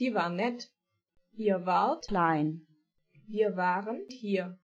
Sie war nett. Ihr wart klein. Wir waren hier.